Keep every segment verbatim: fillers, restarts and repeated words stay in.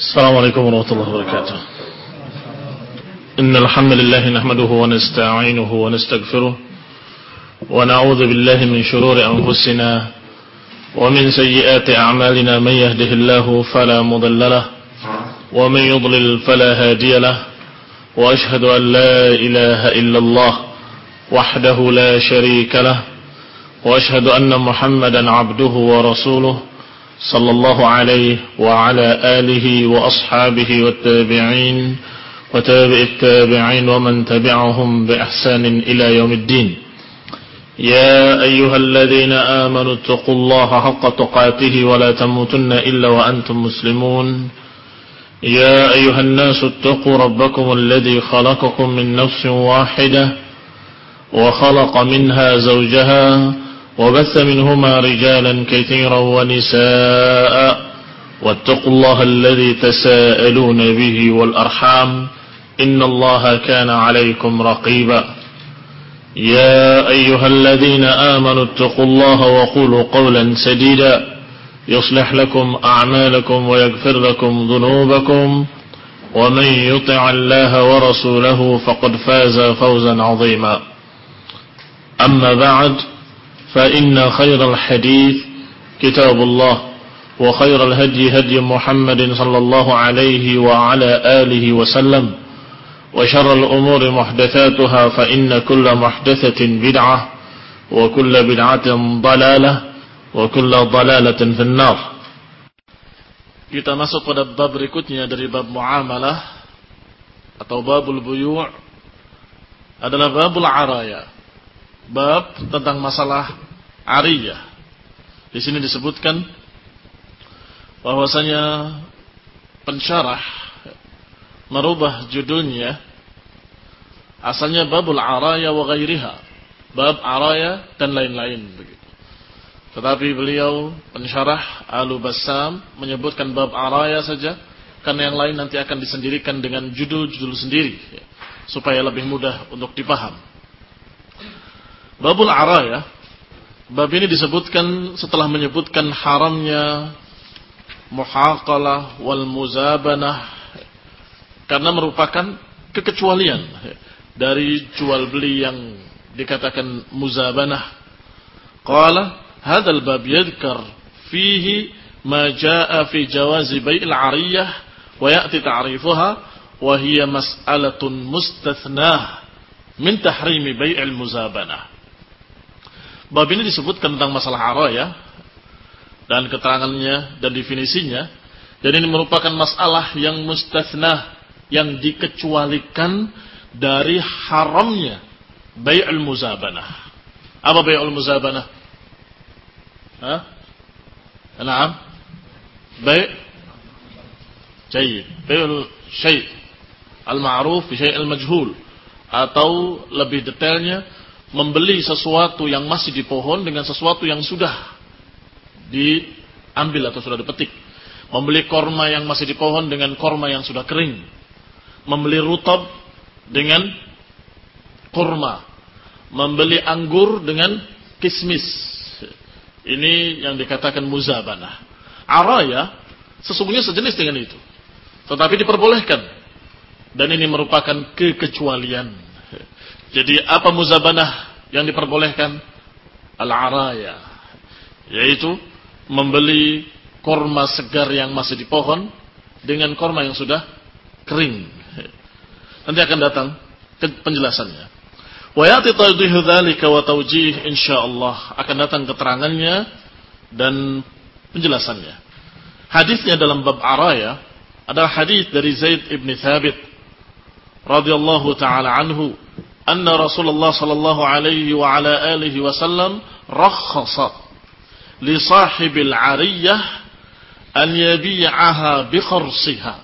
السلام عليكم ورحمة الله وبركاته. إن الحمد لله نحمده ونستعينه ونستغفره ونعوذ بالله من شرور أنفسنا ومن سيئات أعمالنا. من يهده الله فلا مضل له ومن يضلل فلا هادي له وأشهد أن لا إله إلا الله وحده لا شريك له وأشهد أن محمدا عبده ورسوله صلى الله عليه وعلى آله وأصحابه والتابعين وتابع التابعين ومن تبعهم بإحسان إلى يوم الدين. يا أيها الذين آمنوا اتقوا الله حق تقاته ولا تموتن إلا وأنتم مسلمون. يا أيها الناس اتقوا ربكم الذي خلقكم من نفس واحدة وخلق منها زوجها وبث منهما رجالا كثيرا ونساء واتقوا الله الذي تساءلون به والأرحام إن الله كان عليكم رقيبا. يا أيها الذين آمنوا اتقوا الله وقولوا قولا سديدا يصلح لكم أعمالكم ويغفر لكم ذنوبكم ومن يطع الله ورسوله فقد فاز فوزا عظيما. أما بعد فإن خير الحديث كتاب الله وخير الهدي هدي محمد صلى الله عليه وعلى آله وسلم وشر الأمور محدثاتها فإن كل محدثة بدعة وكل بدعة ضلالة وكل ضلالة في النار. Kita masuk pada bab berikutnya dari bab muamalah atau babul buyu' adalah babul araya. Bab tentang masalah ariyah. Di sini disebutkan bahwasanya pensyarah merubah judulnya, asalnya babul araya wa ghairiha, bab araya dan lain-lain begitu. Tetapi beliau pensyarah Al-Bassam menyebutkan bab araya saja, karena yang lain nanti akan disendirikan dengan judul-judul sendiri ya, supaya lebih mudah untuk dipaham. Babul araya, bab ini disebutkan setelah menyebutkan haramnya muhaqalah wal muzabanah, karena merupakan kekecualian dari jual beli yang dikatakan muzabanah. Qala hadzal bab yadhkar fihi ma jaa fi jawazi bai'il ariyah wa ya'ti ta'rifuha wa hiya mas'alatun mustathnah min tahrimi bai'il muzabanah. Bab ini disebutkan tentang masalah araya dan keterangannya dan definisinya, dan ini merupakan masalah yang mustathnah, yang dikecualikan dari haramnya bai'ul muzabanah. Apa bai'ul muzabanah? Hah? Naam. Bai' jayyid. Bai'ul syai' al-ma'ruf bi syai' al-majhul, atau lebih detailnya membeli sesuatu yang masih di pohon dengan sesuatu yang sudah diambil atau sudah dipetik. Membeli korma yang masih di pohon dengan korma yang sudah kering. Membeli rutab dengan kurma. Membeli anggur dengan kismis. Ini yang dikatakan muzabanah. Araya sesungguhnya sejenis dengan itu, tetapi diperbolehkan, dan ini merupakan kekecualian. Jadi apa muzabanah yang diperbolehkan? Al-araya, yaitu membeli korma segar yang masih di pohon dengan korma yang sudah kering. Nanti akan datang penjelasannya. Wa ya'ti tawdihu dzalika wa tawjih, insyaallah akan datang keterangannya dan penjelasannya. Hadisnya dalam bab araya adalah hadis dari Zaid ibn Thabit radhiyallahu taala anhu, anna Rasulullah sallallahu alaihi wa ala alihi wasallam rakhasa li sahibil ariyah an yabi'aha bi kharsiha.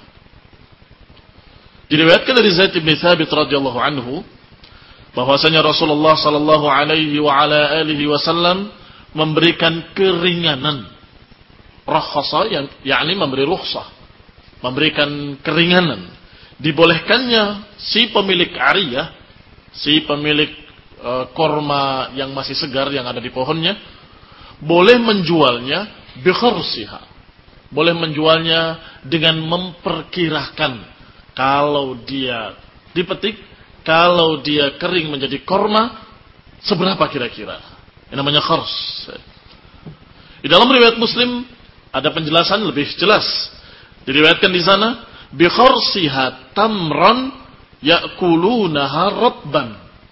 Diriwayatkan dari Zaid bin Thabit radhiyallahu anhu bahwasanya Rasulullah sallallahu alaihi wa ala alihi wasallam memberikan keringanan. Rakhasa yang yakni memberi rukhsah, memberikan keringanan, dibolehkannya si pemilik ariyah, si pemilik e, korma yang masih segar yang ada di pohonnya, boleh menjualnya bi kharsiha, boleh menjualnya dengan memperkirakan kalau dia dipetik, kalau dia kering menjadi korma, seberapa kira-kira. Ini namanya khars. Di dalam riwayat Muslim ada penjelasan lebih jelas. Diriwayatkan di sana, bi kharsiha tamran ya'kulunaha rabban.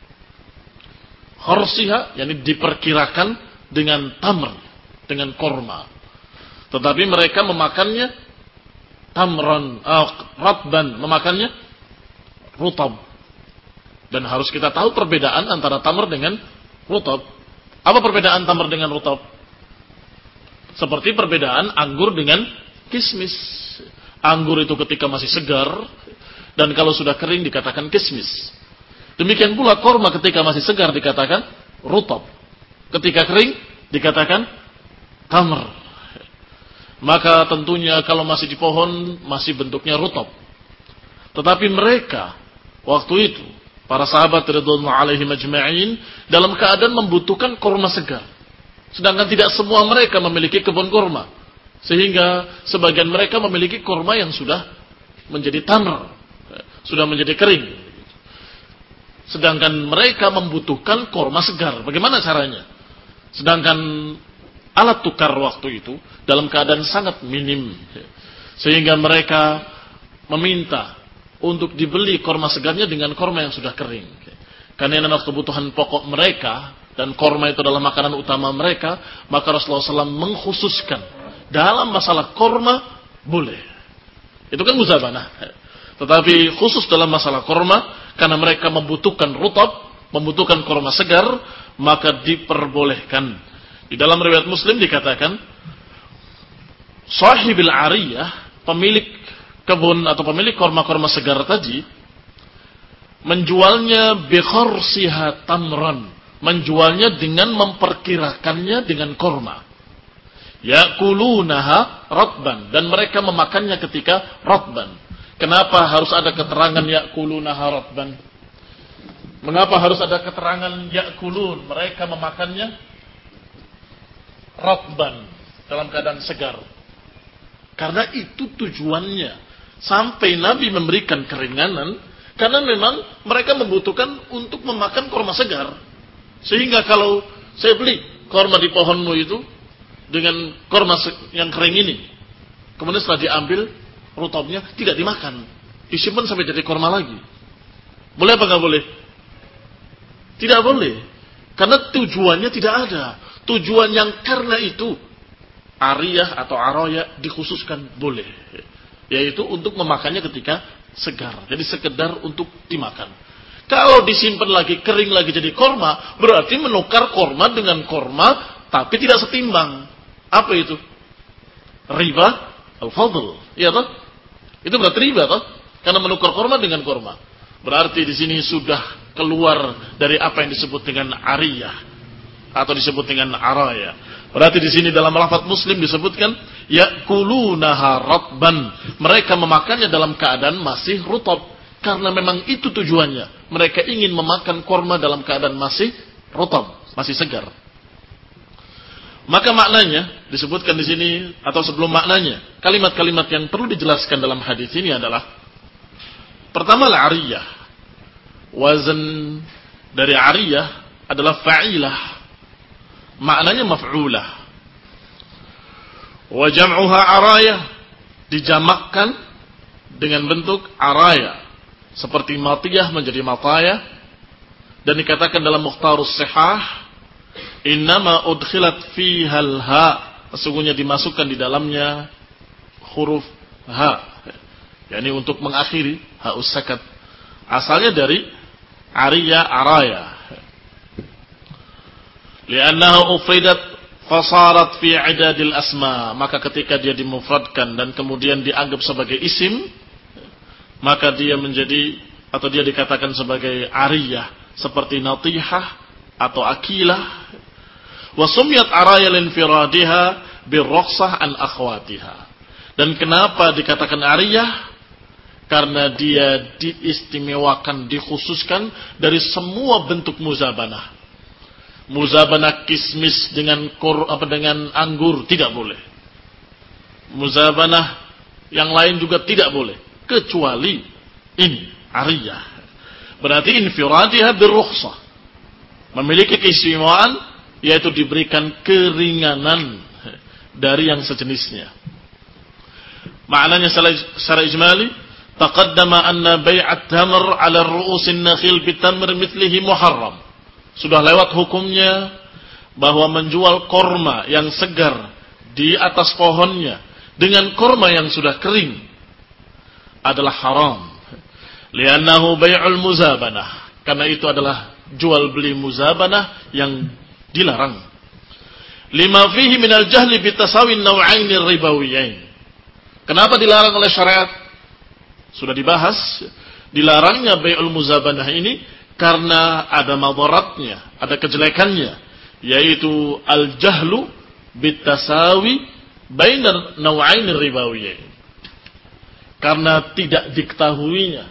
Kharsiha yakni diperkirakan dengan tamr, dengan korma. Tetapi mereka memakannya tamran, uh, rabban, memakannya rutab. Dan harus kita tahu perbedaan antara tamr dengan rutab. Apa perbedaan tamr dengan rutab? Seperti perbedaan anggur dengan kismis. Anggur itu ketika masih segar, dan kalau sudah kering dikatakan kismis. Demikian pula korma ketika masih segar dikatakan rutab. Ketika kering dikatakan tamr. Maka tentunya kalau masih di pohon masih bentuknya rutab. Tetapi mereka waktu itu, para sahabat radhiyallahu alaihim ajma'in, dalam keadaan membutuhkan korma segar. Sedangkan tidak semua mereka memiliki kebun korma. Sehingga sebagian mereka memiliki korma yang sudah menjadi tamr, sudah menjadi kering. Sedangkan mereka membutuhkan korma segar. Bagaimana caranya? Sedangkan alat tukar waktu itu dalam keadaan sangat minim. Sehingga mereka meminta untuk dibeli korma segarnya dengan korma yang sudah kering. Karena ini adalah kebutuhan pokok mereka, dan korma itu adalah makanan utama mereka, maka Rasulullah shallallahu alaihi wasallam mengkhususkan dalam masalah korma boleh. Itu kan muzabanah. Tetapi khusus dalam masalah korma, karena mereka membutuhkan rutab, membutuhkan korma segar, maka diperbolehkan. Di dalam riwayat Muslim dikatakan, sahibil ariyah, pemilik kebun atau pemilik korma-korma segar tadi, menjualnya bi kharsiha tamran, menjualnya dengan memperkirakannya dengan korma. Ya'kulunaha ratban, dan mereka memakannya ketika ratban. Kenapa harus ada keterangan ya'kulunaha ratban? Mengapa harus ada keterangan ya'kulun? Mereka memakannya ratban, dalam keadaan segar. Karena itu tujuannya. Sampai Nabi memberikan keringanan, karena memang mereka membutuhkan untuk memakan korma segar. Sehingga kalau saya beli korma di pohonmu itu dengan korma yang kering ini, kemudian setelah diambil rutabnya tidak dimakan, disimpan sampai jadi korma lagi, boleh apa nggak boleh? Tidak boleh, karena tujuannya tidak ada. Tujuan yang karena itu ariyah atau aroya dikhususkan boleh, yaitu untuk memakannya ketika segar. Jadi sekedar untuk dimakan. Kalau disimpan lagi, kering lagi jadi korma, berarti menukar korma dengan korma, tapi tidak setimbang. Apa itu? Riba al-fadl. Iya toh? Itu berarti riba toh? Karena menukar korma dengan korma. Berarti di sini sudah keluar dari apa yang disebut dengan ariyah atau disebut dengan araya. Berarti di sini dalam lafaz Muslim disebutkan ya'kulunaha ratban. Mereka memakannya dalam keadaan masih rutab, karena memang itu tujuannya. Mereka ingin memakan korma dalam keadaan masih rutab, masih segar. Maka maknanya disebutkan di sini, atau sebelum maknanya, kalimat-kalimat yang perlu dijelaskan dalam hadis ini adalah, pertama al-ariyah. Wazan dari ariyah adalah fa'ilah. Maknanya maf'ulah. Wa jam'uha arayah, dijamakkan dengan bentuk araya, seperti matiyah menjadi matayah. Dan dikatakan dalam Mukhtarus Sihah, innama udkhilat fihal ha, sesungguhnya dimasukkan di dalamnya huruf ha, yakni untuk mengakhiri haus sakat. Asalnya dari ariya araya, li'annaha ufridat fasarat fi idadil asma. Maka ketika dia dimufradkan dan kemudian dianggap sebagai isim, maka dia menjadi, atau dia dikatakan sebagai ariyah, seperti natihah atau akilah. Wa sumiyat araya linfiradiha birrukhsah an akhwatiha. Dan kenapa dikatakan ariyah? Karena dia diistimewakan, dikhususkan dari semua bentuk muzabanah. Muzabanah kismis dengan kor, apa dengan anggur tidak boleh. Muzabanah Yang lain juga tidak boleh. Kecuali ini, ariyah. Berarti infiradiha birrukhsah. Memiliki keistimewaan, yaitu diberikan keringanan dari yang sejenisnya. Maknanya secara ijmali, taqaddama anna bai'at tamr 'ala ru'usin nakhil bitamr mithlihi muharram. Sudah lewat hukumnya bahwa menjual korma yang segar di atas pohonnya dengan korma yang sudah kering adalah haram. Li'annahu bai'ul muzabanah. Karena itu adalah jual beli muzabanah yang dilarang. Lima fihi minal jahli bitasawi naw'ain ribawiyain. Kenapa dilarang oleh syariat? Sudah dibahas, dilarangnya bai'ul muzabanah ini karena ada madaratnya, ada kejelekannya, yaitu al-jahlu bitasawi bainar naw'ain ribawiyain. Karena tidak diketahuinya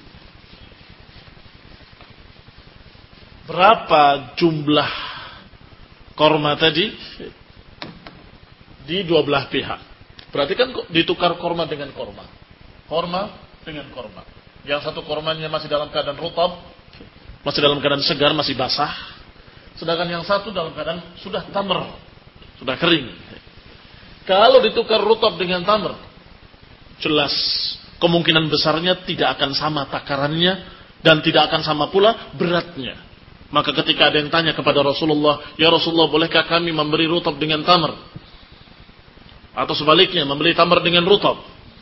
berapa jumlah korma tadi di dua belah pihak. Berarti kan ditukar korma dengan korma. Korma dengan korma. Yang satu kormanya masih dalam keadaan rutab, masih dalam keadaan segar, masih basah. Sedangkan yang satu dalam keadaan sudah tamr, sudah kering. Kalau ditukar rutab dengan tamr, jelas kemungkinan besarnya tidak akan sama takarannya dan tidak akan sama pula beratnya. Maka ketika ada yang tanya kepada Rasulullah, "Ya Rasulullah, bolehkah kami memberi rutab dengan tamr?" Atau sebaliknya, membeli tamr dengan rutab,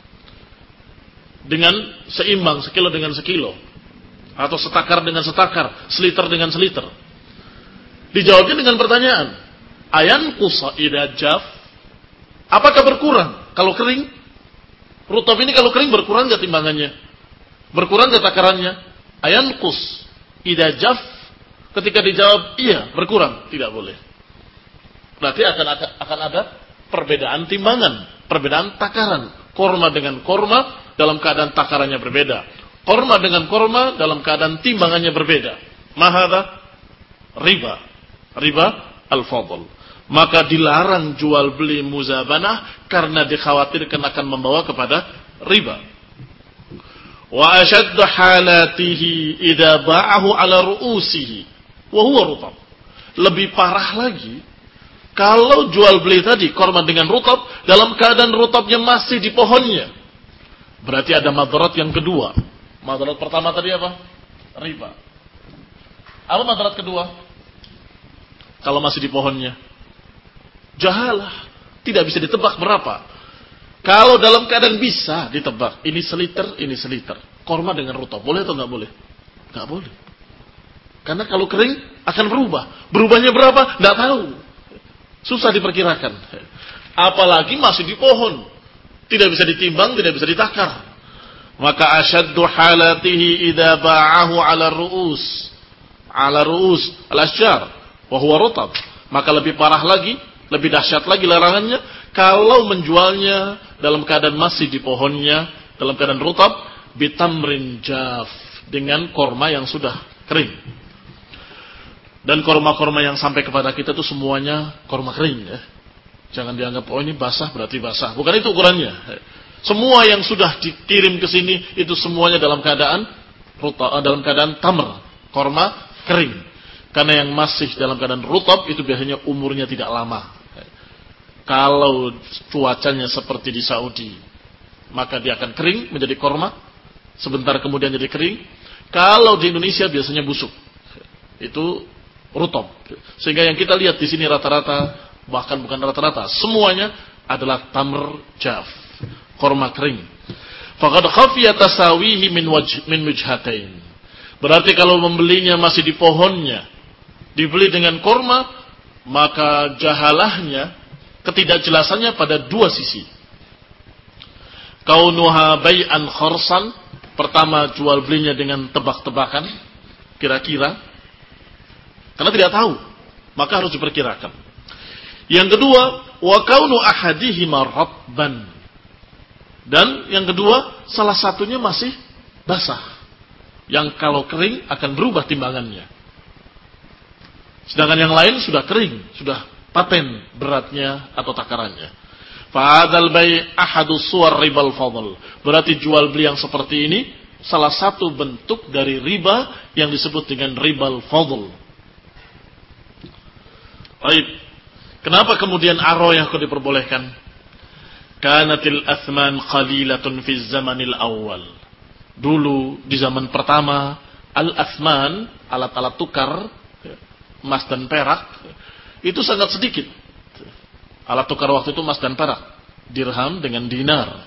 dengan seimbang, sekilo dengan sekilo, atau setakar dengan setakar, seliter dengan seliter. Dijawabnya dengan pertanyaan, ayan kusa idza jaf? Apakah berkurang kalau kering? Rutab ini kalau kering berkurang enggak timbangannya? Berkurang enggak takarannya? Ayan kus idza jaf? Ketika dijawab iya, berkurang, tidak boleh. Berarti akan akan ada perbedaan timbangan, perbedaan takaran. Korma dengan korma dalam keadaan takarannya berbeda. Korma dengan korma dalam keadaan timbangannya berbeda. Mahadha riba. Riba al-fadl. Maka dilarang jual beli muzabanah karena dikhawatirkan akan membawa kepada riba. Wa ashaddu halatihi idza ba'ahu ala ru'usihi wa huwa rutab. Lebih parah lagi kalau jual beli tadi korma dengan rutab dalam keadaan rutabnya masih di pohonnya. Berarti ada madarat yang kedua. Madarat pertama tadi apa? Riba. Apa madarat kedua? Kalau masih di pohonnya, jahalah, tidak bisa ditebak berapa. Kalau dalam keadaan bisa ditebak, ini seliter, ini seliter. Korma dengan rutab, boleh atau nggak boleh? Nggak boleh. Karena kalau kering akan berubah. Berubahnya berapa? Nggak tahu. Susah diperkirakan. Apalagi masih di pohon. Tidak bisa ditimbang, tidak bisa ditakar. Maka asyaddu halatihi idza ba'ahu 'ala ru'us. 'Ala ru'us al-asjar wa huwa rutab. Maka lebih parah lagi, lebih dahsyat lagi larangannya kalau menjualnya dalam keadaan masih di pohonnya, dalam keadaan rutab, bitamrin jaf, dengan korma yang sudah kering. Dan korma-korma yang sampai kepada kita itu semuanya korma kering ya. Jangan dianggap oh ini basah berarti basah. Bukan itu ukurannya. Semua yang sudah dikirim ke sini itu semuanya dalam keadaan rutab, dalam keadaan tamr, korma kering. Karena yang masih dalam keadaan rutab itu biasanya umurnya tidak lama. Kalau cuacanya seperti di Saudi, maka dia akan kering menjadi korma, sebentar kemudian jadi kering. Kalau di Indonesia biasanya busuk. Itu rutab. Sehingga yang kita lihat di sini rata-rata, bahkan bukan rata-rata, semuanya adalah tamr jaf, korma kering. Faqad khafiya tasawihi min wajh min wajhatain. Berarti kalau membelinya masih di pohonnya, dibeli dengan korma, maka jahalahnya, ketidakjelasannya pada dua sisi. Kaunuha bai'an kharsan, pertama jual belinya dengan tebak-tebakan, kira-kira, karena tidak tahu, maka harus diperkirakan. Yang kedua, wa kaunu ahadihima ratban. Dan yang kedua, salah satunya masih basah. Yang kalau kering akan berubah timbangannya. Sedangkan yang lain sudah kering, sudah paten beratnya atau takarannya. Fahadzal bai' ahadu suwar ribal fadl. Berarti jual beli yang seperti ini salah satu bentuk dari riba yang disebut dengan ribal fadl. Baik. Kenapa kemudian aroyah kok diperbolehkan? Kanatil athman qalilatun fi zamanil awal. Dulu di zaman pertama, al-athman, alat-alat tukar emas dan perak itu sangat sedikit. Alat tukar waktu itu emas dan perak, dirham dengan dinar.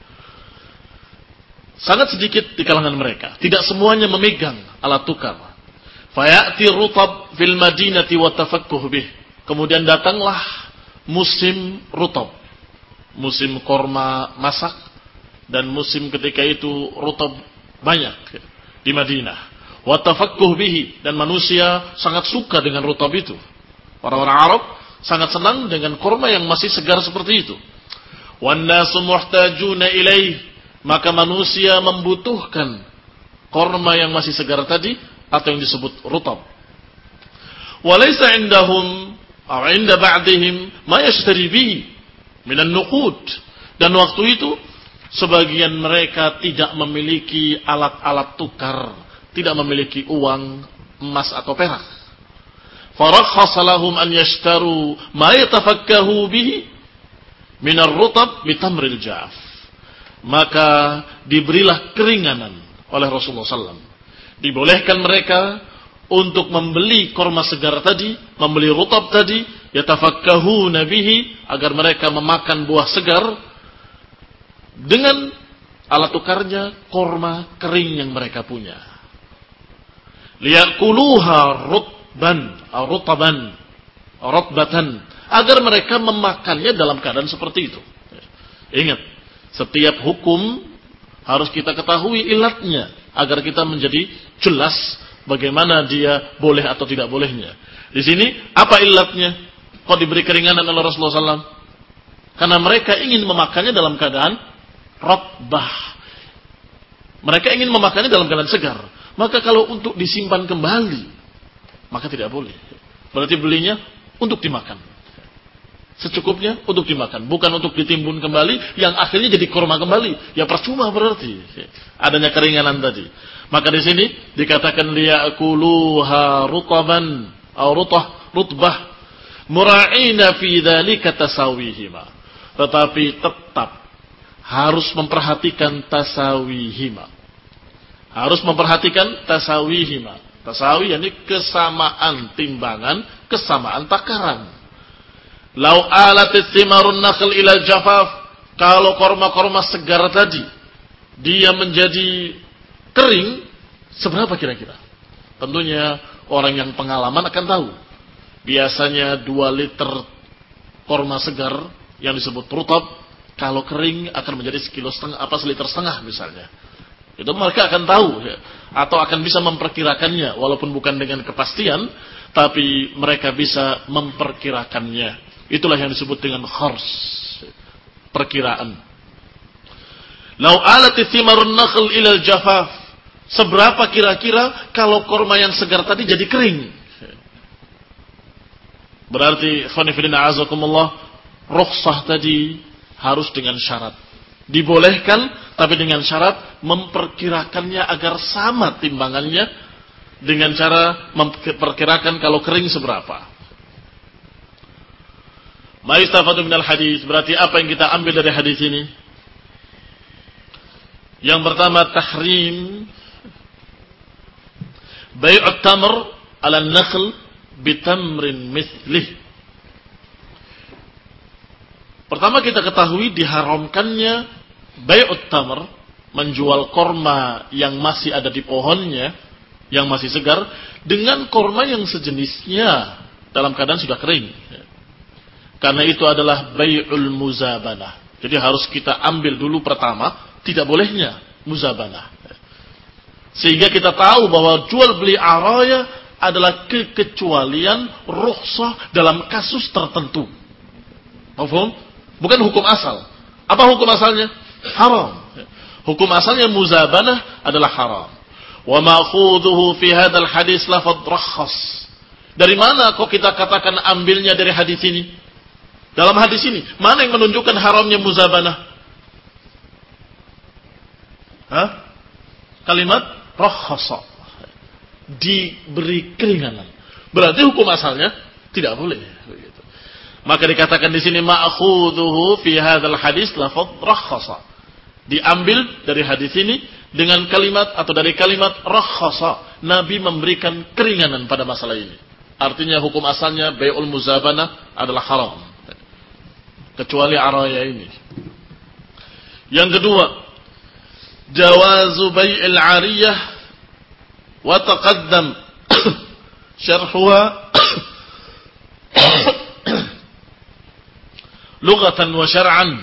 Sangat sedikit di kalangan mereka. Tidak semuanya memegang alat tukar. Fayati rutab fil madinati wa tafakkuh bih. Kemudian datanglah musim rutab. Musim korma masak dan musim ketika itu rutab banyak di Madinah. Wa tafakkuh bihi, dan manusia sangat suka dengan rutab itu. Orang-orang Arab sangat senang dengan korma yang masih segar seperti itu. Wan nasu muhtajuna ilaih, maka manusia membutuhkan korma yang masih segar tadi atau yang disebut rutab. Walaysa indahum aw inda ba'dihim ma yashtari bihi minan nuqud, dan waktu itu sebagian mereka tidak memiliki alat-alat tukar, tidak memiliki uang emas atau perak. Farakhasa lahum an yashtaru ma yatafakkahu bihi minar rutab bitamril jaf. Maka diberilah keringanan oleh Rasulullah sallallahu alaihi wasallam. Dibolehkan mereka untuk membeli korma segar tadi, membeli rutab tadi, yatafakkahuna bihi, agar mereka memakan buah segar dengan alat tukarnya korma kering yang mereka punya. Liyakuluha rutban, rutaban, rutbatan, agar mereka memakannya dalam keadaan seperti itu. Ingat, setiap hukum harus kita ketahui ilatnya agar kita menjadi jelas bagaimana dia boleh atau tidak bolehnya. Di sini apa ilatnya? Kok diberi keringanan oleh Rasulullah sallallahu alaihi wasallam? Karena mereka ingin memakannya dalam keadaan rotbah. Mereka ingin memakannya dalam keadaan segar. Maka kalau untuk disimpan kembali, maka tidak boleh. Berarti belinya untuk dimakan. Secukupnya untuk dimakan, bukan untuk ditimbun kembali yang akhirnya jadi kurma kembali. Ya percuma berarti adanya keringanan tadi. Maka di sini dikatakan liyakuluha rutaban atau rutah rutbah mura'ina fi dzalika tasawihima. Tetapi tetap harus memperhatikan tasawihima. Harus memperhatikan tasawihima. Tasawi yakni kesamaan timbangan, kesamaan takaran. Lau alatis thimarun nakhl ila jafaf, kalau korma-korma segar tadi dia menjadi kering, seberapa kira-kira? Tentunya orang yang pengalaman akan tahu. Biasanya dua liter korma segar yang disebut rutab, kalau kering akan menjadi sekilo setengah, apa seliter setengah misalnya. Itu mereka akan tahu ya, atau akan bisa memperkirakannya, walaupun bukan dengan kepastian, tapi mereka bisa memperkirakannya. Itulah yang disebut dengan khars, perkiraan. Lau alati thimarun nakhl ilal jafaf, seberapa kira-kira kalau korma yang segar tadi jadi kering? Berarti khonifidina azakumullah, rukhsah tadi harus dengan syarat. Dibolehkan, tapi dengan syarat memperkirakannya agar sama timbangannya dengan cara memperkirakan kalau kering seberapa. Ma'istafadu minal hadis, berarti apa yang kita ambil dari hadis ini? Yang pertama, tahrim bai'ut tamr ala nakhl bitamrin mithlih. Pertama kita ketahui diharamkannya bai'ut tamr, menjual korma yang masih ada di pohonnya, yang masih segar, dengan korma yang sejenisnya dalam keadaan sudah kering. Karena itu adalah bai'ul muzabanah. Jadi harus kita ambil dulu pertama, tidak bolehnya muzabanah. Sehingga kita tahu bahwa jual beli araya adalah kekecualian rukhsah dalam kasus tertentu. Paham? Bukan hukum asal. Apa hukum asalnya? Haram. Hukum asalnya muzabanah adalah haram. Wa ma'khudhuhu fi hadzal hadis lafadh rakhas. Dari mana kok kita katakan ambilnya dari hadis ini? Dalam hadis ini, mana yang menunjukkan haramnya muzabanah? Hah? Kalimat rakhasa. Diberi keringanan. Berarti hukum asalnya tidak boleh. Begitu. Maka dikatakan di sini ma'khudhuhu fi hadzal hadis lafadz rakhasa. Diambil dari hadis ini dengan kalimat atau dari kalimat rakhasa. Nabi memberikan keringanan pada masalah ini. Artinya hukum asalnya bai'ul muzabanah adalah haram. Kecuali araya ini. Yang kedua, jawazu bai'il 'ariyah wa taqaddam syarhuha lughatan wa syar'an.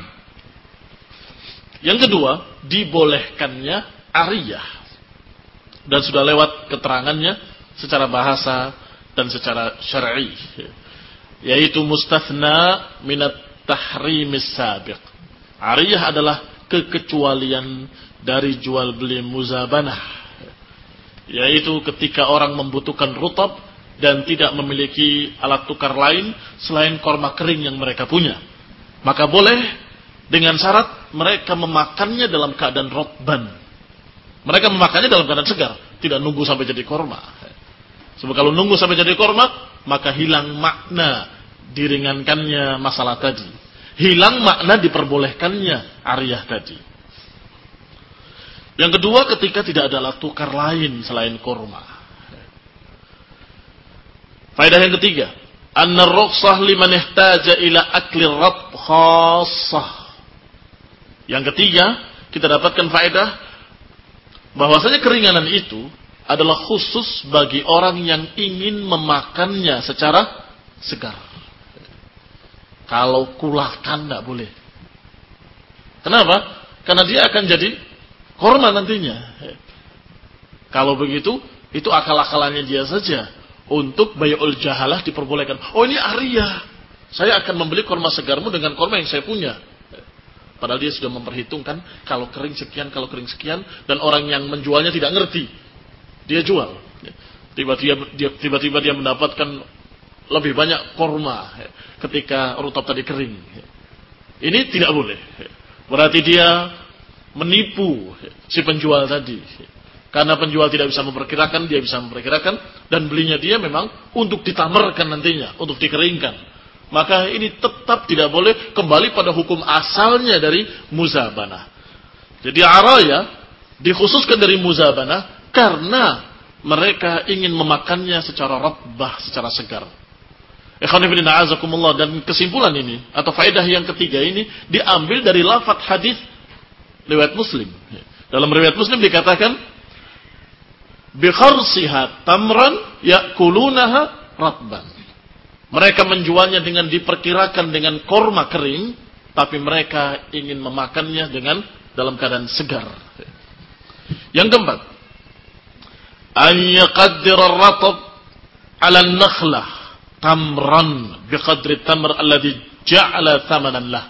Yang kedua, dibolehkannya ariyah. Dan sudah lewat keterangannya secara bahasa dan secara syar'i. Yaitu mustathna minat tahrimis sabiq. Ariyah adalah kekecualian dari jual beli muzabanah. Yaitu ketika orang membutuhkan rutab dan tidak memiliki alat tukar lain selain korma kering yang mereka punya. Maka boleh dengan syarat mereka memakannya dalam keadaan rotban. Mereka memakannya dalam keadaan segar, tidak nunggu sampai jadi korma. Sebab kalau nunggu sampai jadi korma, maka hilang makna diringankannya masalah tadi. Hilang makna diperbolehkannya ariyah tadi. Yang kedua, ketika tidak ada alat tukar lain selain korma. Faedah yang ketiga, anna rukhsah liman ihtaja ila akli rabb khassah. Yang ketiga, kita dapatkan faedah bahwasanya keringanan itu adalah khusus bagi orang yang ingin memakannya secara segar. Kalau kulakan tidak boleh. Kenapa? Karena dia akan jadi korma nantinya. Kalau begitu, itu akal-akalannya dia saja. Untuk bai'ul jahalah diperbolehkan. Oh, ini ariyah. Saya akan membeli korma segarmu dengan korma yang saya punya. Padahal dia sudah memperhitungkan kalau kering sekian, kalau kering sekian. Dan orang yang menjualnya tidak ngerti. Dia jual. Tiba-tiba dia, tiba-tiba dia mendapatkan lebih banyak korma ketika rutab tadi kering. Ini tidak boleh. Berarti dia menipu si penjual tadi. Karena penjual tidak bisa memperkirakan, dia bisa memperkirakan. Dan belinya dia memang untuk ditamerkan nantinya, untuk dikeringkan. Maka ini tetap tidak boleh, kembali pada hukum asalnya dari muzabanah. Jadi araya dikhususkan dari muzabanah karena mereka ingin memakannya secara ratbah, secara segar. Ikhwanifidina azakumullah. Dan kesimpulan ini atau faedah yang ketiga ini diambil dari lafadz hadis riwayat Muslim. Dalam riwayat Muslim dikatakan bi kharsiha tamran yakulunaha ratban. Mereka menjualnya dengan diperkirakan dengan korma kering, tapi mereka ingin memakannya dengan dalam keadaan segar. Yang keempat, an yaqaddir ar-ratab 'ala an-nakhlah tamran biqadri tamr alladhi ja'ala thamanan lah.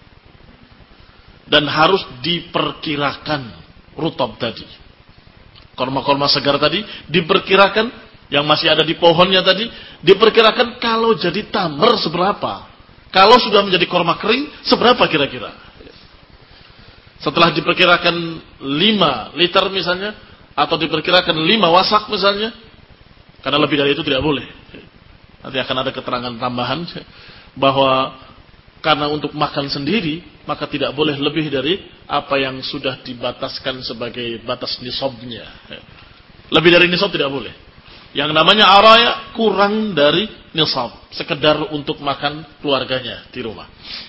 Dan harus diperkirakan rutab tadi. Korma-korma segar tadi diperkirakan yang masih ada di pohonnya tadi, diperkirakan kalau jadi tamar seberapa. Kalau sudah menjadi korma kering, seberapa kira-kira. Setelah diperkirakan lima liter misalnya, atau diperkirakan lima wasak misalnya, karena lebih dari itu tidak boleh. Nanti akan ada keterangan tambahan, bahwa karena untuk makan sendiri, maka tidak boleh lebih dari apa yang sudah dibataskan sebagai batas nisabnya. Lebih dari nisab tidak boleh. Yang namanya araya kurang dari nisab, sekedar untuk makan keluarganya di rumah.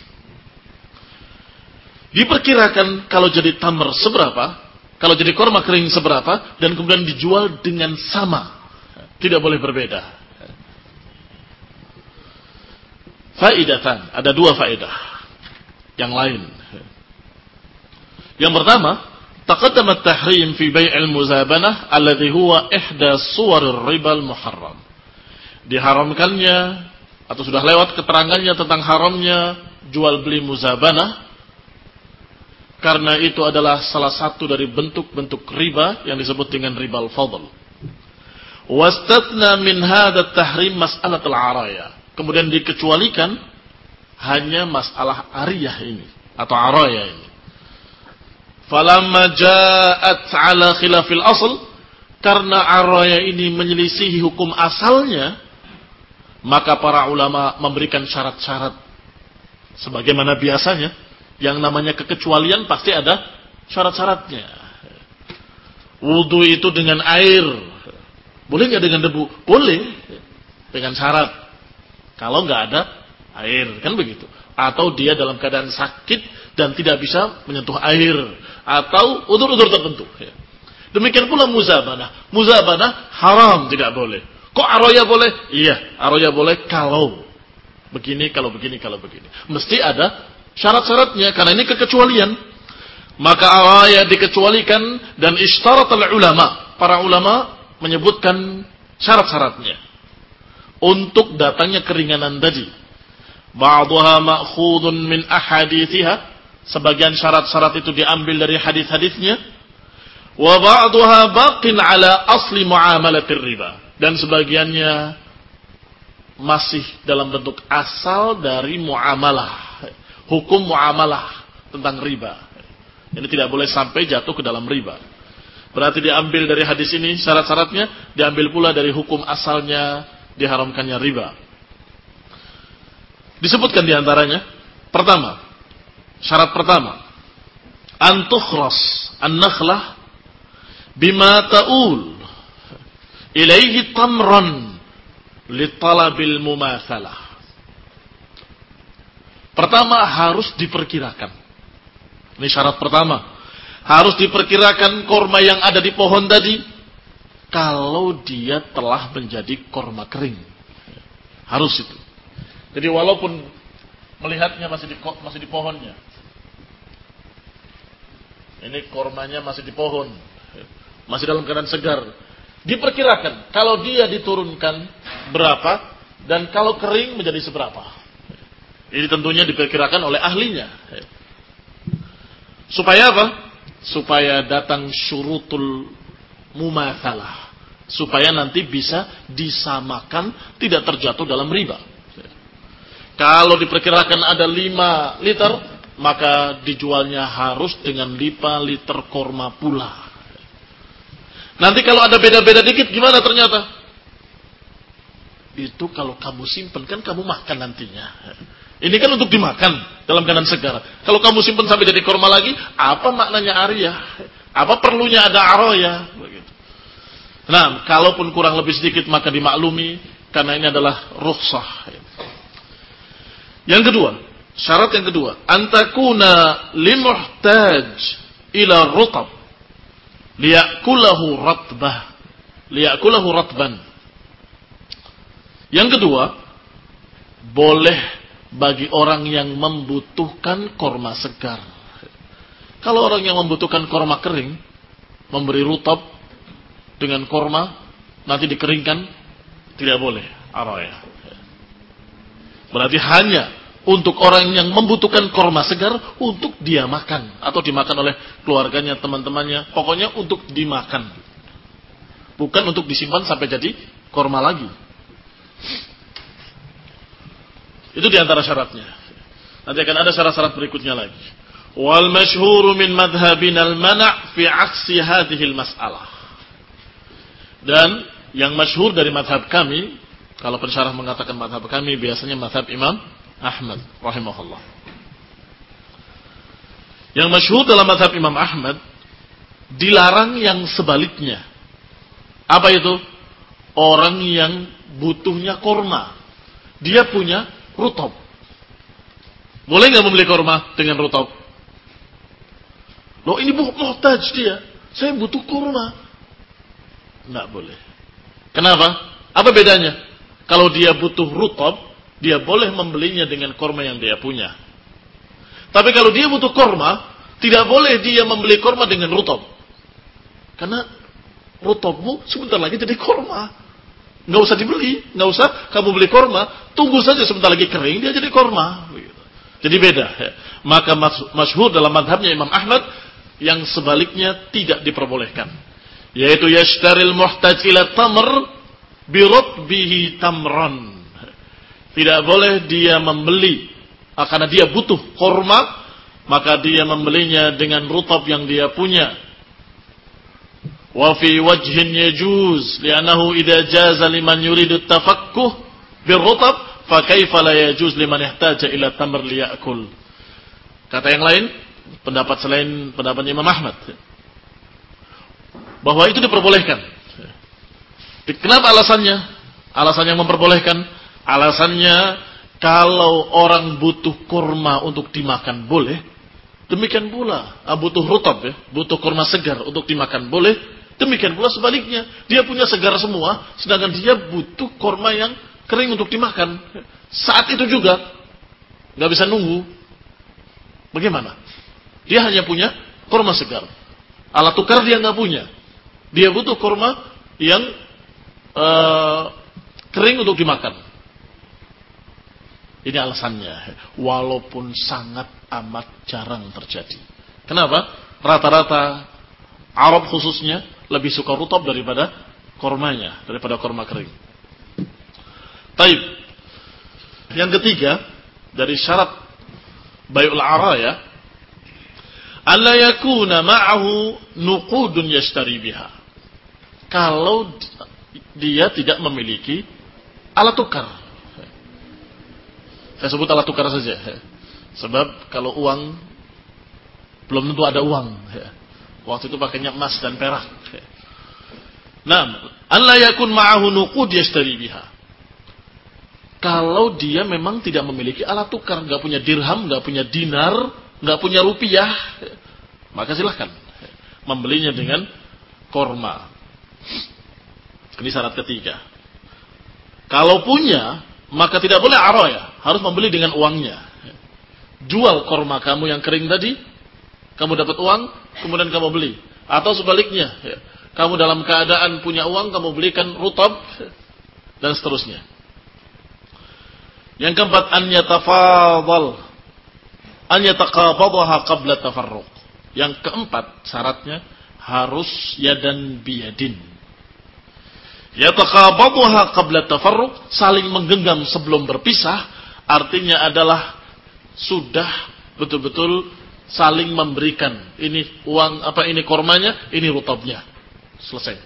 Diperkirakan kalau jadi tamar seberapa, kalau jadi korma kering seberapa, dan kemudian dijual dengan sama. Tidak boleh berbeda. Faedatan, ada dua faedah yang lain. Yang pertama, taqaddama at-tahrim fi bai'il muzabanah alladhi huwa ihda suwarir ribal muharram. Diharamkannya atau sudah lewat keterangannya tentang haramnya jual beli muzabanah karena itu adalah salah satu dari bentuk-bentuk riba yang disebut dengan ribal fadl. Wastatna min hadha at-tahrim mas'alatul araya. Kemudian dikecualikan hanya masalah ariyah ini atau araya ini. Falamma ja'at ala khilafil asl, karena araya ini menyelisihi hukum asalnya, maka para ulama memberikan syarat-syarat. Sebagaimana biasanya, yang namanya kekecualian pasti ada syarat-syaratnya. Wudu itu dengan air, boleh nggak dengan debu? Boleh, dengan syarat. Kalau nggak ada air, kan begitu. Atau dia dalam keadaan sakit dan tidak bisa menyentuh air, atau udur-udur tertentu. Demikian pula muzabanah. Muzabanah haram, tidak boleh. Kok aroya boleh? Iya, aroya boleh kalau begini, kalau begini, kalau begini. Mesti ada syarat-syaratnya, karena ini kekecualian. Maka aroya dikecualikan, dan ishtaratul ulama. Para ulama menyebutkan syarat-syaratnya untuk datangnya keringanan tadi. Ba'daha ma'khudun min ahadithiha. Sebagian syarat-syarat itu diambil dari hadis-hadisnya. Wa ba'daha baqin ala asli muamalatir riba. Dan sebagiannya masih dalam bentuk asal dari muamalah. Hukum muamalah tentang riba. Ini tidak boleh sampai jatuh ke dalam riba. Berarti diambil dari hadis ini syarat-syaratnya, diambil pula dari hukum asalnya diharamkannya riba. Disebutkan diantaranya, pertama, syarat pertama, antukhras an-nakhlah bima ta'ul ilaihi tamran litalabil mumathalah. Pertama, harus diperkirakan. Ini syarat pertama. Harus diperkirakan korma yang ada di pohon tadi, kalau dia telah menjadi korma kering. Harus itu. Jadi walaupun melihatnya masih di, masih di pohonnya, ini kormanya masih di pohon, masih dalam keadaan segar, diperkirakan kalau dia diturunkan berapa, dan kalau kering menjadi seberapa. Ini tentunya diperkirakan oleh ahlinya. Supaya apa? Supaya datang syurutul mumatsalah, supaya nanti bisa disamakan, tidak terjatuh dalam riba. Kalau diperkirakan ada lima liter, maka dijualnya harus dengan lima liter korma pula. Nanti kalau ada beda-beda dikit, gimana ternyata? Itu kalau kamu simpen, kan kamu makan nantinya. Ini kan untuk dimakan dalam keadaan segar. Kalau kamu simpen sampai jadi korma lagi, apa maknanya ariyah? Apa perlunya ada aroya? Begitu. Nah, kalaupun kurang lebih sedikit maka dimaklumi, karena ini adalah rukhsah. Yang kedua, syarat yang kedua, antakuna limuhtaj ila rutab liyakulahu ratbah, liyakulahu ratban. Yang kedua, boleh bagi orang yang membutuhkan korma segar. Kalau orang yang membutuhkan korma kering, memberi rutab dengan korma, nanti dikeringkan, tidak boleh araya. Berarti hanya untuk orang yang membutuhkan korma segar, untuk dia makan, atau dimakan oleh keluarganya, teman-temannya, pokoknya untuk dimakan. Bukan untuk disimpan sampai jadi korma lagi. Itu diantara syaratnya. Nanti akan ada syarat-syarat berikutnya lagi. Wal masyhuru min madhhabina al-mana' fi 'aksi hadhil mas'alah. Dan yang masyhur dari madhab kami, kalau pensyarah mengatakan madhab kami, biasanya madhab Imam Ahmad rahimahullah. Yang masyhur dalam madhab Imam Ahmad, dilarang yang sebaliknya. Apa itu? Orang yang butuhnya korma, dia punya rutab. Boleh nggak membeli korma dengan rutab? Loh, ini muhtaj dia, saya butuh korma. Nggak boleh. Kenapa? Apa bedanya? Kalau dia butuh rutab, dia boleh membelinya dengan korma yang dia punya. Tapi kalau dia butuh korma, tidak boleh dia membeli korma dengan rutab. Karena rutabmu sebentar lagi jadi korma. Nggak usah dibeli, nggak usah kamu beli korma, tunggu saja sebentar lagi kering, dia jadi korma. Jadi beda. Maka masyhur dalam madhabnya Imam Ahmad, yang sebaliknya tidak diperbolehkan. Yaitu yashtaril muhtaj ila tamr birutbihi tamran. Tidak boleh dia membeli karena dia butuh kurma, maka dia membelinya dengan rutab yang dia punya. Wa fi wajhin yajuz li'annahu idza jaza liman yuridu tafakkuh birrutab fa kaifa la yajuz liman ihtaja ila tamr liya'kul. Kata yang lain, pendapat selain pendapat Imam Ahmad, bahwa itu diperbolehkan. Kenapa alasannya? Alasan yang memperbolehkan, alasannya kalau orang butuh kurma untuk dimakan boleh, demikian pula ah, butuh rutab ya, butuh kurma segar untuk dimakan boleh, demikian pula sebaliknya, dia punya segar semua, sedangkan dia butuh kurma yang kering untuk dimakan. Saat itu juga nggak bisa nunggu. Bagaimana? Dia hanya punya kurma segar, alat tukar dia nggak punya. Dia butuh kurma yang uh, kering untuk dimakan. Ini alasannya, walaupun sangat amat jarang terjadi. Kenapa? Rata-rata Arab khususnya lebih suka rutab daripada kormanya, daripada korma kering. Taib. Yang ketiga dari syarat bai'ul araya, alla yakuna ma'ahu nuqudun yashtari biha. Kalau dia tidak memiliki alat tukar. Saya sebut alat tukar saja. Sebab kalau uang, belum tentu ada uang. Waktu itu pakainya emas dan perak. Nah, alla yakun ma'ahu nuqud yashtari biha. Kalau dia memang tidak memiliki alat tukar, nggak punya dirham, nggak punya dinar, nggak punya rupiah, maka silahkan membelinya dengan korma. Ini syarat ketiga. Kalau punya, maka tidak boleh araya, harus membeli dengan uangnya. Jual korma kamu yang kering tadi, kamu dapat uang, kemudian kamu beli. Atau sebaliknya, kamu dalam keadaan punya uang, kamu belikan rutab, dan seterusnya. Yang keempat, an yatafadhal, an yataqabadaha qabla tafarruq. Yang keempat, syaratnya harus yadan biyadin. Yataqabadaha qabla tafarruq, saling menggenggam sebelum berpisah, artinya adalah sudah betul-betul saling memberikan. Ini uang apa, ini kormanya, ini rutabnya. Selesai.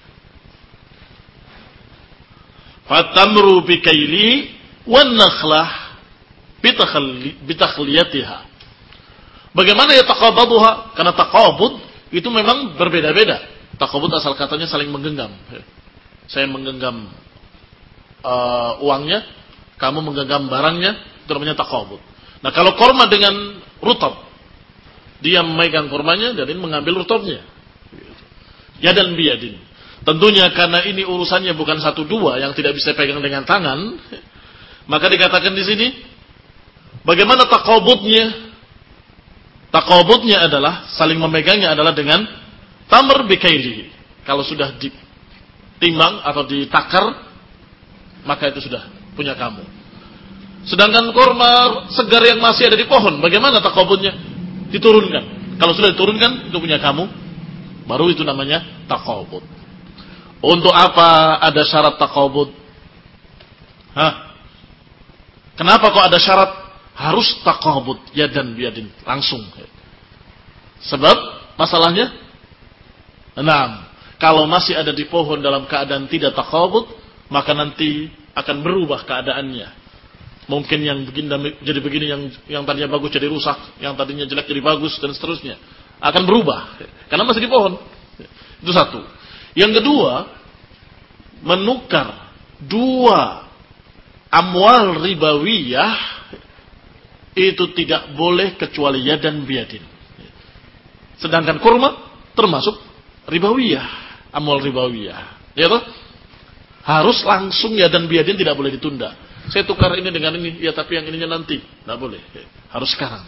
Fatamru bikaili wan nakhlah bitakhliyatiha. Bagaimana ya taqabaduha? Karena taqabud itu memang berbeda-beda. Taqabud asal katanya saling menggenggam. Saya menggenggam uh, uangnya, kamu menggenggam barangnya, itu namanya taqabud. Nah, kalau korma dengan rutab, dia memegang kormanya dan ini mengambil rutabnya. Yadan biyadin. Tentunya karena ini urusannya bukan satu dua yang tidak bisa pegang dengan tangan, maka dikatakan di sini bagaimana taqabudnya? Taqabudnya adalah saling memegangnya adalah dengan tamr bikaili. Kalau sudah ditimbang atau ditakar, maka itu sudah punya kamu. Sedangkan korma segar yang masih ada di pohon, bagaimana taqabudnya? Diturunkan. Kalau sudah diturunkan, itu punya kamu. Baru itu namanya taqabud. Untuk apa ada syarat taqabud? Hah? Kenapa kok ada syarat harus taqabud yadan biyadin langsung? Sebab masalahnya, enam. Kalau masih ada di pohon dalam keadaan tidak taqabud, maka nanti akan berubah keadaannya. Mungkin yang begini jadi begini, yang yang tadinya bagus jadi rusak, yang tadinya jelek jadi bagus dan seterusnya. Akan berubah karena masih di pohon. Itu satu. Yang kedua, menukar dua amwal ribawiyah itu tidak boleh kecuali yadan biyadin. Sedangkan kurma termasuk ribawiyah, amwal ribawiyah. Ya toh? Harus langsung yadan biyadin, tidak boleh ditunda. Saya tukar ini dengan ini, ya tapi yang ininya nanti. Tidak boleh. Harus sekarang.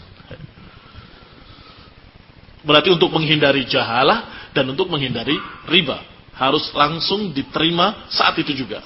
Berarti untuk menghindari jahalah dan untuk menghindari riba, harus langsung diterima saat itu juga.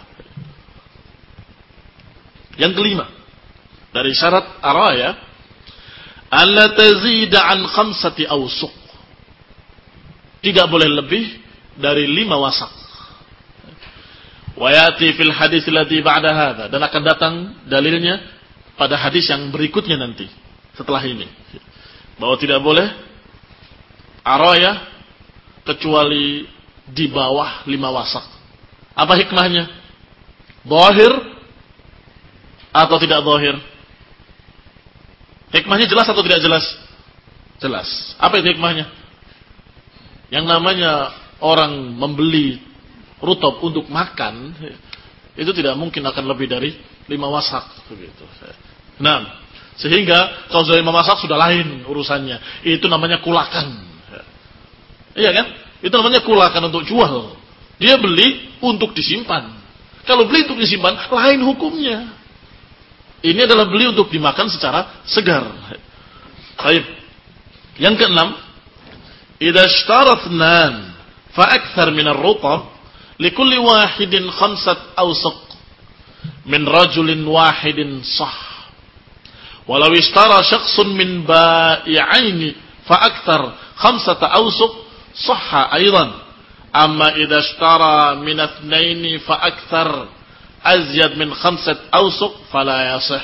Yang kelima, dari syarat araya, alla tazida an khamsati awsuq. Tidak boleh lebih dari lima wasak. Wa yati fil hadits alladhi ba'da hadza, dan akan datang dalilnya pada hadis yang berikutnya nanti setelah ini, bahwa tidak boleh araya kecuali di bawah lima wasak. Apa hikmahnya? Zahir atau tidak zahir? Hikmahnya jelas atau tidak jelas? Jelas. Apa itu hikmahnya? Yang namanya orang membeli rutab untuk makan, itu tidak mungkin akan lebih dari lima wasak begitu. Nah, sehingga kalau sudah lima wasak sudah lain urusannya. Itu namanya kulakan. Iya kan? Itu namanya kulakan untuk jual. Dia beli untuk disimpan. Kalau beli untuk disimpan, lain hukumnya. Ini adalah beli untuk dimakan secara segar. Baik. Yang keenam, idza ishtarathnan fa akthar min ar-rutab likulli wahidin khamsat awsaq min rajulin wahidin sah. Walau ishtara syakhsun min ba'i'aini fa akthar khamsata awsaq sahha aidan. Amma idza ishtara min athnaini fa akthar azyad min khamsat awsuq fala yasih.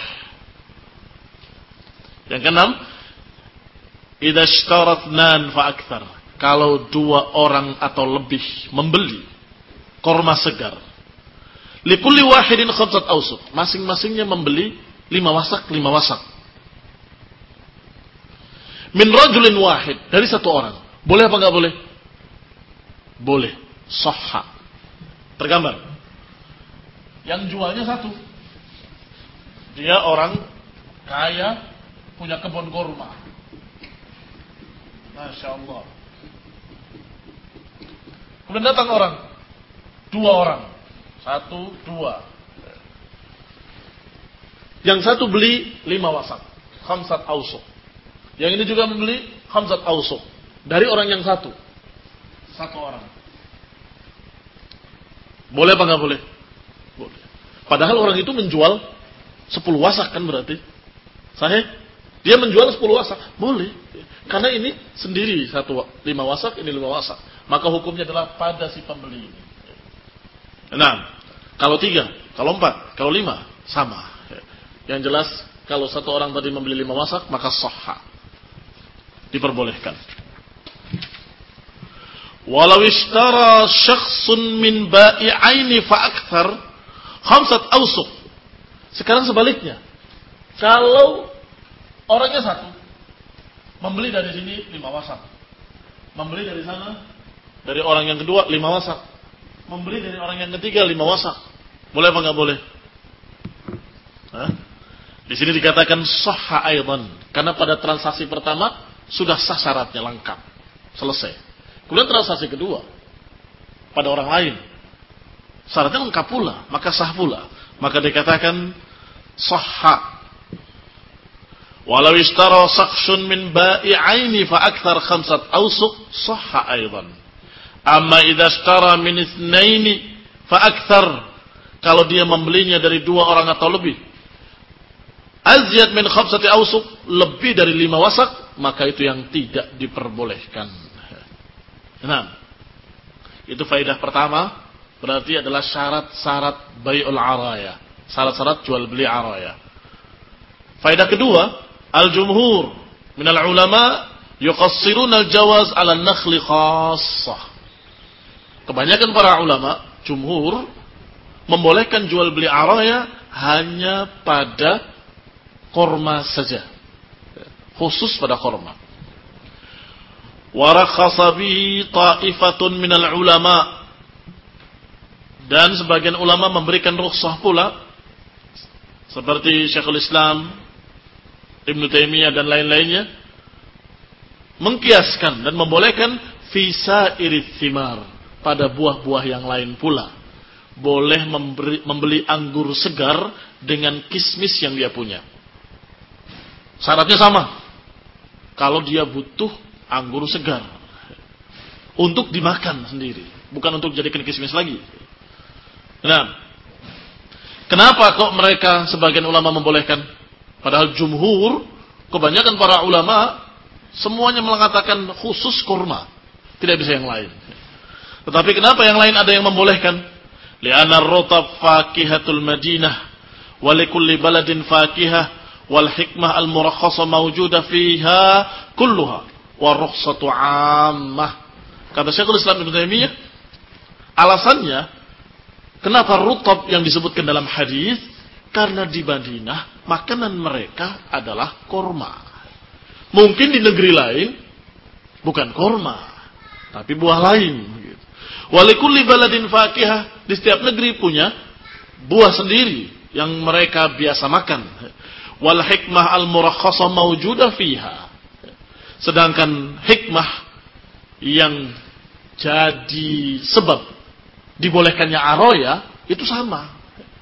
Yang keenam, idza ishtaratnan fa akthar. Kalau dua orang atau lebih membeli korma segar, likulli wahidin khamsat awsuq, masing-masingnya membeli lima wasak, lima wasak. Min rajulin wahid, dari satu orang. Boleh apa enggak boleh? Boleh. Sahha. Tergambar. Yang jualnya satu. Dia orang kaya, punya kebun kurma. Masya Allah. Kemudian datang orang. Dua orang. Satu, dua. Yang satu beli lima wasak. Khamsat awsuq. Yang ini juga membeli khamsat awsuq. Dari orang yang satu. Satu orang. Boleh apa enggak boleh? Boleh. Padahal orang itu menjual sepuluh wasak kan berarti. Sahih? Dia menjual sepuluh wasak. Boleh. Karena ini sendiri satu lima wasak, ini lima wasak. Maka hukumnya adalah pada si pembeli ini. Nah, kalau tiga, kalau empat, kalau lima, sama. Yang jelas, kalau satu orang tadi membeli lima wasak, maka sahha. Diperbolehkan. Walau ishtara syakhsun min ba'i'aini fa akthar khamsat awsuq. Sekarang sebaliknya. Kalau orangnya satu, membeli dari sini lima wasak. Membeli dari sana, dari orang yang kedua lima wasak. Membeli dari orang yang ketiga lima wasak. Boleh apa enggak boleh? Hah? Di sini dikatakan sahha aidan, karena pada transaksi pertama sudah sah syaratnya lengkap. Selesai. Kemudian transaksi kedua pada orang lain syaratnya lengkap pula, maka sah pula. Maka dikatakan sahha. Walau ishtara shakhsun min ba'i'aini fa akthar khamsat awsuq sahha aidan. Amma idza ishtara min itsnaini fa akthar, kalau dia membelinya dari dua orang atau lebih, azyad min khamsati awsuq, lebih dari lima wasak, maka itu yang tidak diperbolehkan. Nah, itu faedah pertama, berarti adalah syarat-syarat bai'ul araya, syarat-syarat jual beli araya. Faedah kedua, al-jumhur minal ulama yuqassiruna al-jawaz 'ala an-nakhli khassah. Kebanyakan para ulama, jumhur, membolehkan jual beli araya hanya pada korma saja, khusus pada korma. Warakhasa bihi ta'ifatun minal ulama, dan sebagian ulama memberikan rukhsah pula, seperti Syekhul Islam, Ibnu Taimiyah dan lain-lainnya, mengkiaskan dan membolehkan fi sa'irits thimar, pada buah-buah yang lain pula. Boleh memberi, membeli anggur segar dengan kismis yang dia punya. Syaratnya sama. Kalau dia butuh anggur segar untuk dimakan sendiri, bukan untuk jadikan kismis lagi. Nah, kenapa kok mereka sebagian ulama membolehkan? Padahal jumhur, kebanyakan para ulama, semuanya mengatakan khusus kurma, tidak bisa yang lain. Tetapi kenapa yang lain ada yang membolehkan? Li'anna ar-rutab fakihatul Madinah wa likulli baladin fakihah wal hikmah al murakhasa mawjuda fiha kulluha wa rukhsatu 'ammah. Kata Syekhul Islam Ibnu Taimiyah, alasannya kenapa rutab yang disebutkan dalam hadis, karena di Madinah makanan mereka adalah korma. Mungkin di negeri lain bukan korma, tapi buah lain. Walikulli baladin fakihah, di setiap negeri punya buah sendiri yang mereka biasa makan. Wal hikmah al murakhasa mawjuda fiha. Sedangkan hikmah yang jadi sebab dibolehkannya aroya itu sama.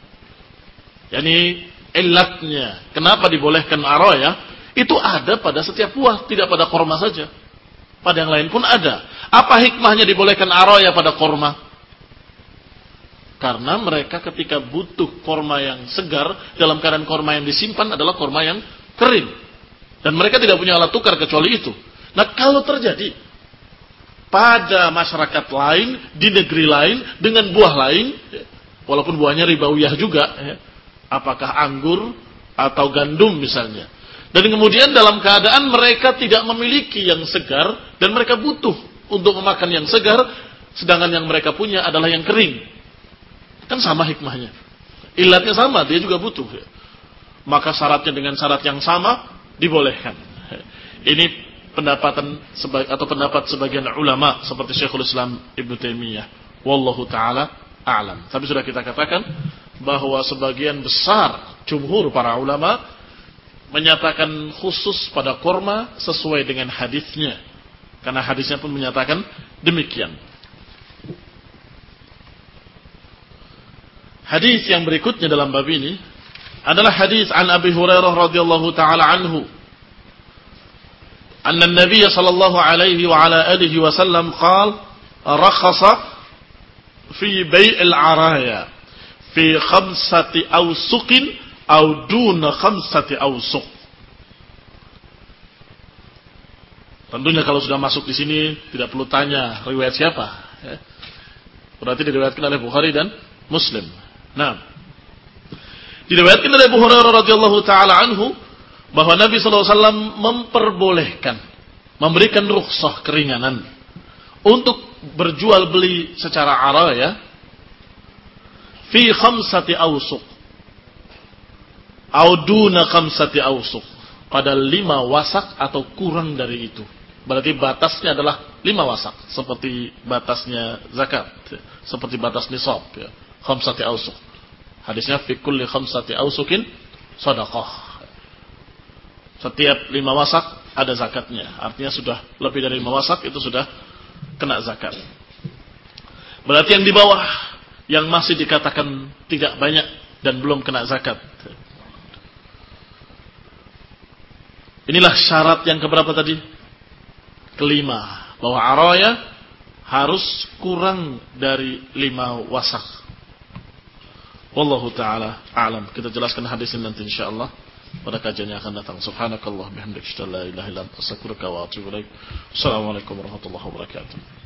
Yani illatnya kenapa dibolehkan aroya itu ada pada setiap buah, tidak pada korma saja. Pada yang lain pun ada. Apa hikmahnya dibolehkan aroya pada korma? Karena mereka ketika butuh korma yang segar, dalam keadaan korma yang disimpan adalah korma yang kering. Dan mereka tidak punya alat tukar kecuali itu. Nah, kalau terjadi pada masyarakat lain, di negeri lain, dengan buah lain, walaupun buahnya ribawiyah juga, apakah anggur atau gandum misalnya. Dan kemudian dalam keadaan mereka tidak memiliki yang segar, dan mereka butuh untuk memakan yang segar, sedangkan yang mereka punya adalah yang kering. Kan sama hikmahnya. Ilatnya sama, dia juga butuh. Maka syaratnya dengan syarat yang sama, dibolehkan. Ini pendapatan atau pendapat sebagian ulama seperti Syekhul Islam Ibnu Taimiyah. Wallahu ta'ala a'lam. Tapi sudah kita katakan bahwa sebagian besar jumhur para ulama menyatakan khusus pada korma sesuai dengan hadisnya. Karena hadisnya pun menyatakan demikian. Hadis yang berikutnya dalam bab ini adalah hadis an Abi Hurairah radhiyallahu taala anhu. Anna an-nabiy sallallahu alaihi wa ala alihi wasallam qala rakhasa fi bai'il araya fi khamsati awsuqin aw duna khamsati awsuq. Tentunya kalau sudah masuk di sini tidak perlu tanya riwayat siapa, ya. Berarti diriwayatkan oleh Bukhari dan Muslim. Nah, diriwayatkan oleh Abu Hurairah radhiyallahu taala anhu bahwa Nabi sallallahu alaihi wasallam memperbolehkan, memberikan rukhsah, keringanan untuk berjual beli secara araya fi khamsati awsuq auduna khamsati awsuq, pada lima wasak atau kurang dari itu. Berarti batasnya adalah lima wasak, seperti batasnya zakat, seperti batas nisab, ya. Khamsati awsuq. Hadisnya fi kulli khamsati awsuqin shadaqah. Setiap lima wasak ada zakatnya. Artinya sudah lebih dari lima wasak itu sudah kena zakat. Berarti yang di bawah yang masih dikatakan tidak banyak dan belum kena zakat. Inilah syarat yang keberapa tadi? Kelima. Bahwa araya harus kurang dari lima wasak. Wallahu ta'ala a'lam. Kita jelaskan hadis ini nanti insyaAllah pada kajian yang akan datang. Subhanakallah bihamdika, la ilaha illa anta, astaghfiruka wa atubu ilaik. Assalamualaikum warahmatullahi wabarakatuh.